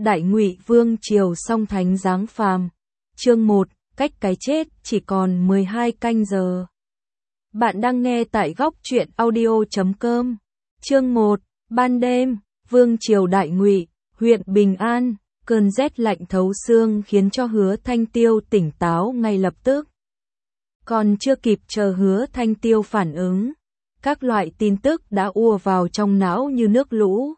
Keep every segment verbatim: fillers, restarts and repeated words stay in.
Đại Ngụy Vương triều song thánh giáng phàm. Chương một, cách cái chết chỉ còn mười hai canh giờ. Bạn đang nghe tại góc truyện audio chấm com. Chương một, ban đêm, Vương triều Đại Ngụy, huyện Bình An, cơn rét lạnh thấu xương khiến cho Hứa Thanh Tiêu tỉnh táo ngay lập tức. Còn chưa kịp chờ Hứa Thanh Tiêu phản ứng, các loại tin tức đã ùa vào trong não như nước lũ.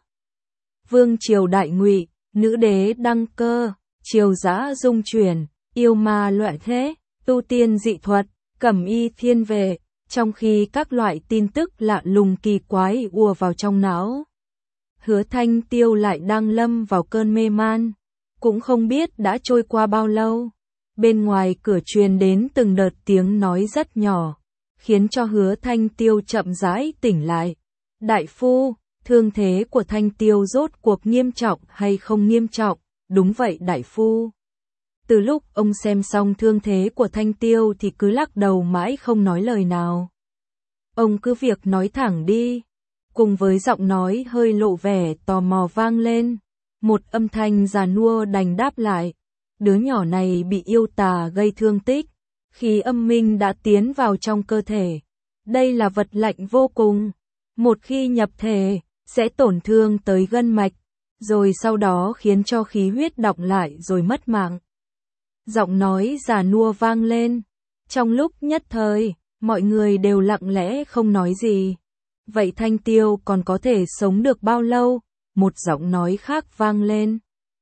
Vương triều Đại Ngụy, nữ đế đăng cơ, triều dã dung chuyển, yêu ma loạn thế, tu tiên dị thuật, cẩm y thiên về, trong khi các loại tin tức lạ lùng kỳ quái ùa vào trong não. Hứa Thanh Tiêu lại đang lâm vào cơn mê man, cũng không biết đã trôi qua bao lâu. Bên ngoài cửa truyền đến từng đợt tiếng nói rất nhỏ, khiến cho Hứa Thanh Tiêu chậm rãi tỉnh lại. Đại phu, thương thế của Thanh Tiêu rốt cuộc nghiêm trọng hay không nghiêm trọng? Đúng vậy đại phu. Từ lúc ông xem xong thương thế của Thanh Tiêu thì cứ lắc đầu mãi không nói lời nào. Ông cứ việc nói thẳng đi. Cùng với giọng nói hơi lộ vẻ tò mò vang lên, một âm thanh già nua đành đáp lại. Đứa nhỏ này bị yêu tà gây thương tích, khí âm minh đã tiến vào trong cơ thể. Đây là vật lạnh vô cùng. Một khi nhập thể, sẽ tổn thương tới gân mạch, rồi sau đó khiến cho khí huyết đọng lại rồi mất mạng. Giọng nói già nua vang lên. Trong lúc nhất thời, mọi người đều lặng lẽ không nói gì. Vậy Thanh Tiêu còn có thể sống được bao lâu? Một giọng nói khác vang lên.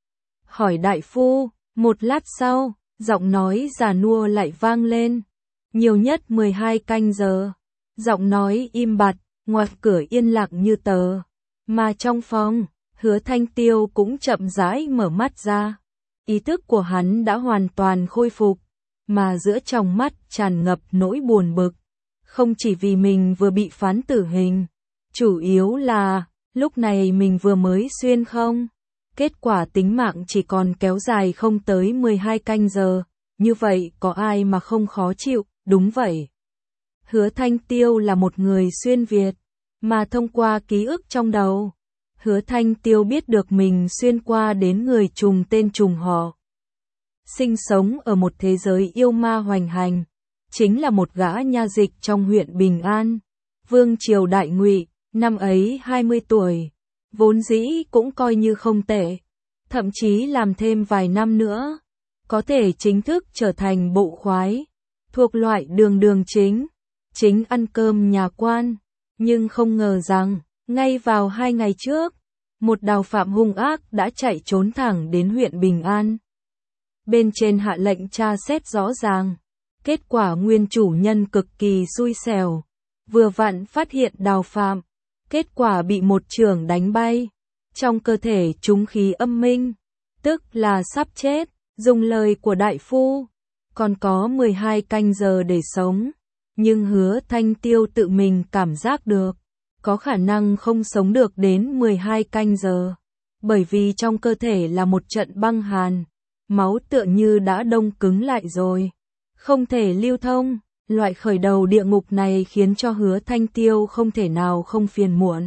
Hỏi đại phu. Một lát sau, giọng nói già nua lại vang lên. Nhiều nhất mười hai canh giờ. Giọng nói im bặt, ngoài cửa yên lặng như tờ. Mà trong phòng, Hứa Thanh Tiêu cũng chậm rãi mở mắt ra. Ý thức của hắn đã hoàn toàn khôi phục, mà giữa trong mắt tràn ngập nỗi buồn bực. Không chỉ vì mình vừa bị phán tử hình, chủ yếu là, lúc này mình vừa mới xuyên không. Kết quả tính mạng chỉ còn kéo dài không tới mười hai canh giờ, như vậy có ai mà không khó chịu, đúng vậy. Hứa Thanh Tiêu là một người xuyên Việt, mà thông qua ký ức trong đầu, Hứa Thanh Tiêu biết được mình xuyên qua đến người trùng tên trùng họ. Sinh sống ở một thế giới yêu ma hoành hành, chính là một gã nha dịch trong huyện Bình An, Vương triều Đại Ngụy, năm ấy hai mươi tuổi. Vốn dĩ cũng coi như không tệ, thậm chí làm thêm vài năm nữa, có thể chính thức trở thành bộ khoái, thuộc loại đường đường chính, chính ăn cơm nhà quan. Nhưng không ngờ rằng, ngay vào hai ngày trước, một đào phạm hung ác đã chạy trốn thẳng đến huyện Bình An. Bên trên hạ lệnh tra xét rõ ràng, kết quả nguyên chủ nhân cực kỳ xui xẻo, vừa vặn phát hiện đào phạm. Kết quả bị một chưởng đánh bay, trong cơ thể trúng khí âm minh, tức là sắp chết. Dùng lời của đại phu, còn có mười hai canh giờ để sống, nhưng Hứa Thanh Tiêu tự mình cảm giác được, có khả năng không sống được đến mười hai canh giờ, bởi vì trong cơ thể là một trận băng hàn, máu tựa như đã đông cứng lại rồi, không thể lưu thông. Loại khởi đầu địa ngục này khiến cho Hứa Thanh Tiêu không thể nào không phiền muộn.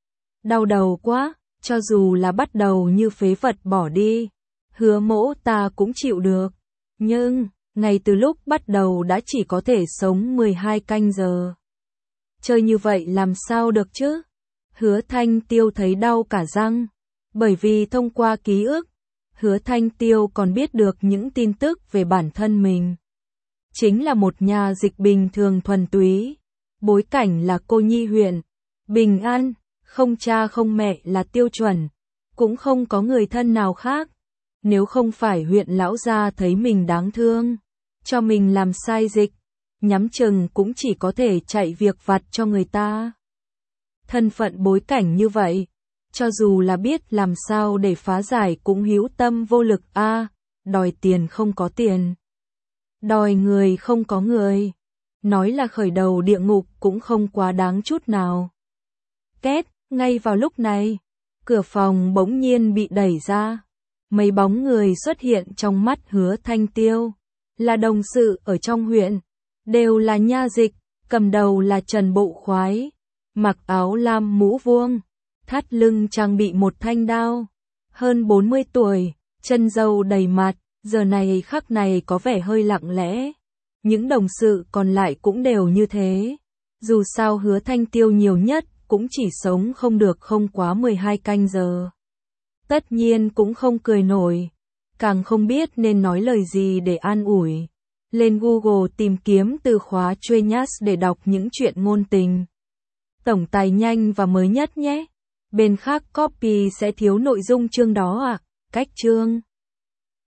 Đau đầu quá, cho dù là bắt đầu như phế vật bỏ đi, Hứa mỗ ta cũng chịu được. Nhưng, ngay từ lúc bắt đầu đã chỉ có thể sống mười hai canh giờ. Chơi như vậy làm sao được chứ? Hứa Thanh Tiêu thấy đau cả răng, bởi vì thông qua ký ức, Hứa Thanh Tiêu còn biết được những tin tức về bản thân mình. Chính là một nhà dịch bình thường thuần túy, bối cảnh là cô nhi huyện Bình An, không cha không mẹ là tiêu chuẩn, cũng không có người thân nào khác. Nếu không phải huyện lão gia thấy mình đáng thương, cho mình làm sai dịch, nhắm chừng cũng chỉ có thể chạy việc vặt cho người ta. Thân phận bối cảnh như vậy, cho dù là biết làm sao để phá giải cũng hữu tâm vô lực a, à, đòi tiền không có tiền. Đòi người không có người. Nói là khởi đầu địa ngục cũng không quá đáng chút nào. Két, ngay vào lúc này, cửa phòng bỗng nhiên bị đẩy ra. Mấy bóng người xuất hiện trong mắt Hứa Thanh Tiêu. Là đồng sự ở trong huyện. Đều là nha dịch, cầm đầu là Trần Bộ Khoái. Mặc áo lam mũ vuông, thắt lưng trang bị một thanh đao. hơn bốn mươi tuổi, chân râu đầy mặt, giờ này khắc này có vẻ hơi lặng lẽ. Những đồng sự còn lại cũng đều như thế. Dù sao Hứa Thanh Tiêu nhiều nhất cũng chỉ sống không được không quá mười hai canh giờ. Tất nhiên cũng không cười nổi, càng không biết nên nói lời gì để an ủi. Lên Google tìm kiếm từ khóa Genius để đọc những chuyện ngôn tình. Tổng tài nhanh và mới nhất nhé. Bên khác copy sẽ thiếu nội dung chương đó à? Cách chương